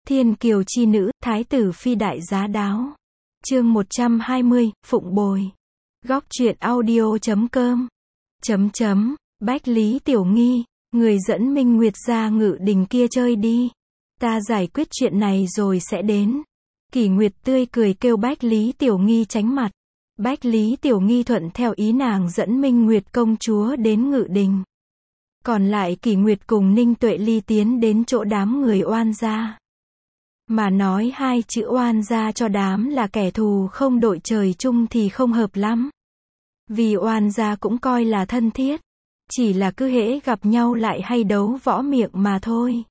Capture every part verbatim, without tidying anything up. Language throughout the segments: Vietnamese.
Thiên kiều chi nữ, thái tử phi đại giá đáo. Chương một trăm hai mươi, Phụng bồi. Góc truyện audio chấm com. Chấm chấm, Bách Lý Tiểu Nghi, người dẫn Minh Nguyệt ra ngự đình kia chơi đi. Ta giải quyết chuyện này rồi sẽ đến. Kỷ Nguyệt tươi cười kêu Bách Lý Tiểu Nghi tránh mặt. Bách Lý Tiểu Nghi thuận theo ý nàng dẫn Minh Nguyệt công chúa đến ngự đình. Còn lại Kỷ Nguyệt cùng Ninh Tuệ Ly tiến đến chỗ đám người oan gia. Mà nói hai chữ oan gia cho đám là kẻ thù không đội trời chung thì không hợp lắm. Vì oan gia cũng coi là thân thiết. Chỉ là cứ hễ gặp nhau lại hay đấu võ miệng mà thôi.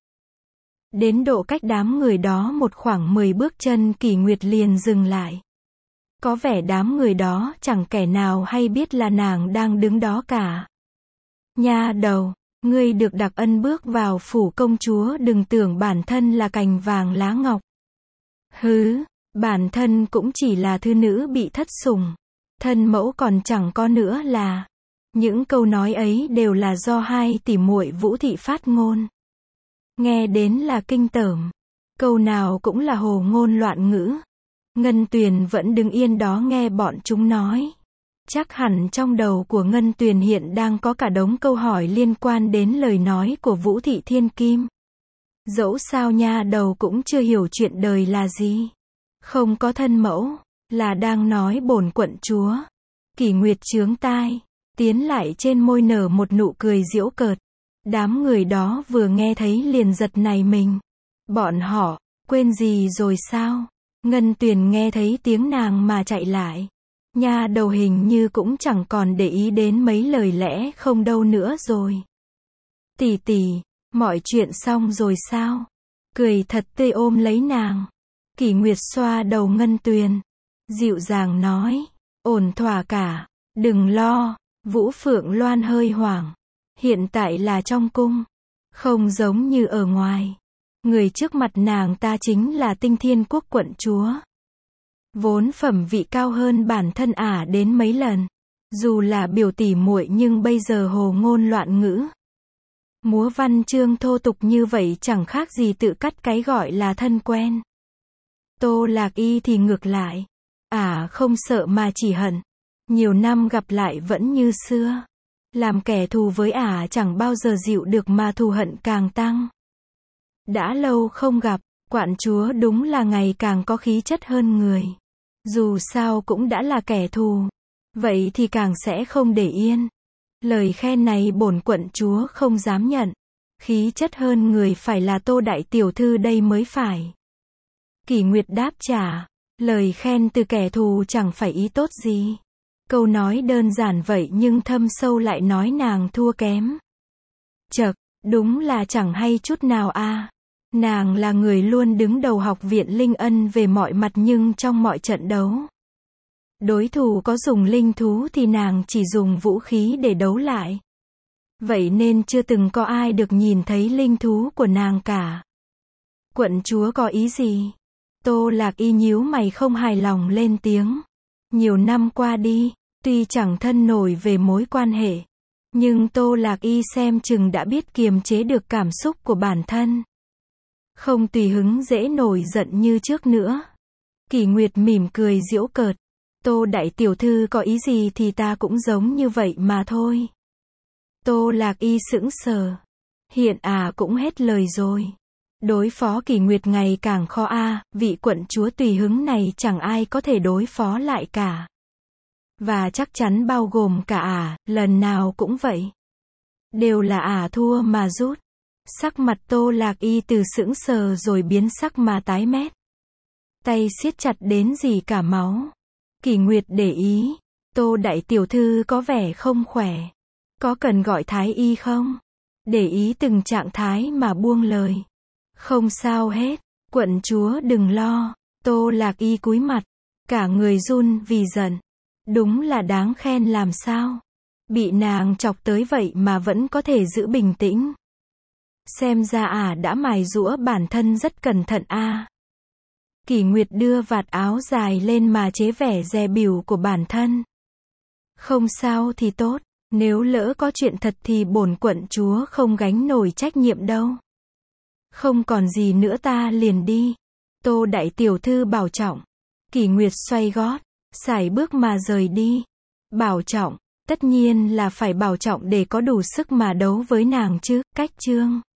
Đến độ cách đám người đó một khoảng mười bước chân Kỷ Nguyệt liền dừng lại. Có vẻ đám người đó chẳng kẻ nào hay biết là nàng đang đứng đó cả. Nha đầu, ngươi được đặc ân bước vào phủ công chúa, đừng tưởng bản thân là cành vàng lá ngọc. Hứ, bản thân cũng chỉ là thư nữ bị thất sủng. Thân mẫu còn chẳng có nữa là. Những câu nói ấy đều là do hai tỷ muội Vũ Thị phát ngôn. Nghe đến là kinh tởm. Câu nào cũng là hồ ngôn loạn ngữ. Ngân Tuyền vẫn đứng yên đó nghe bọn chúng nói. Chắc hẳn trong đầu của Ngân Tuyền hiện đang có cả đống câu hỏi liên quan đến lời nói của Vũ Thị Thiên Kim. Dẫu sao nha đầu cũng chưa hiểu chuyện đời là gì. Không có thân mẫu, là đang nói bổn quận chúa. Kỷ Nguyệt chướng tai, tiến lại trên môi nở một nụ cười giễu cợt. Đám người đó vừa nghe thấy liền giật nảy mình. Bọn họ, quên gì rồi sao? Ngân Tuyền nghe thấy tiếng nàng mà chạy lại. Nha đầu hình như cũng chẳng còn để ý đến mấy lời lẽ không đâu nữa rồi. Tỷ tỷ, mọi chuyện xong rồi sao? Cười thật tươi ôm lấy nàng. Kỷ Nguyệt xoa đầu Ngân Tuyền, dịu dàng nói, ổn thỏa cả, đừng lo. Vũ Phượng Loan hơi hoảng. Hiện tại là trong cung, không giống như ở ngoài. Người trước mặt nàng ta chính là Tinh Thiên Quốc quận chúa. Vốn phẩm vị cao hơn bản thân ả đến mấy lần. Dù là biểu tỷ muội nhưng bây giờ hồ ngôn loạn ngữ. Múa văn chương thô tục như vậy chẳng khác gì tự cắt cái gọi là thân quen. Tô Lạc Y thì ngược lại. Ả không sợ mà chỉ hận. Nhiều năm gặp lại vẫn như xưa. Làm kẻ thù với ả chẳng bao giờ dịu được mà thù hận càng tăng. Đã lâu không gặp, quận chúa đúng là ngày càng có khí chất hơn người. Dù sao cũng đã là kẻ thù. Vậy thì càng sẽ không để yên. Lời khen này bổn quận chúa không dám nhận. Khí chất hơn người phải là Tô đại tiểu thư đây mới phải. Kỷ Nguyệt đáp trả. Lời khen từ kẻ thù chẳng phải ý tốt gì. Câu nói đơn giản vậy nhưng thâm sâu lại nói nàng thua kém. Chậc, đúng là chẳng hay chút nào a. À. Nàng là người luôn đứng đầu học viện Linh Ân về mọi mặt nhưng trong mọi trận đấu. Đối thủ có dùng linh thú thì nàng chỉ dùng vũ khí để đấu lại. Vậy nên chưa từng có ai được nhìn thấy linh thú của nàng cả. Quận chúa có ý gì? Tô Lạc Y nhíu mày không hài lòng lên tiếng. Nhiều năm qua đi, tuy chẳng thân nổi về mối quan hệ, nhưng Tô Lạc Y xem chừng đã biết kiềm chế được cảm xúc của bản thân. Không tùy hứng dễ nổi giận như trước nữa. Kỷ Nguyệt mỉm cười giễu cợt. Tô đại tiểu thư có ý gì thì ta cũng giống như vậy mà thôi. Tô Lạc Y sững sờ. Hiện à cũng hết lời rồi. Đối phó Kỷ Nguyệt ngày càng khó a, à, vị quận chúa tùy hứng này chẳng ai có thể đối phó lại cả. Và chắc chắn bao gồm cả ả, à, lần nào cũng vậy. Đều là ả à thua mà rút. Sắc mặt Tô Lạc Y từ sững sờ rồi biến sắc mà tái mét. Tay siết chặt đến gì cả máu. Kỷ Nguyệt để ý. Tô đại tiểu thư có vẻ không khỏe. Có cần gọi thái y không? Để ý từng trạng thái mà buông lời. Không sao hết. Quận chúa đừng lo. Tô Lạc Y cúi mặt. Cả người run vì giận. Đúng là đáng khen làm sao. Bị nàng chọc tới vậy mà vẫn có thể giữ bình tĩnh. Xem ra ả à đã mài giũa bản thân rất cẩn thận a. À. Kỷ Nguyệt đưa vạt áo dài lên mà chế vẻ dè bỉu của bản thân. Không sao thì tốt. Nếu lỡ có chuyện thật thì bổn quận chúa không gánh nổi trách nhiệm đâu. Không còn gì nữa ta liền đi. Tô đại tiểu thư bảo trọng. Kỷ Nguyệt xoay gót, sải bước mà rời đi. Bảo trọng, tất nhiên là phải bảo trọng để có đủ sức mà đấu với nàng chứ, Cách Chương.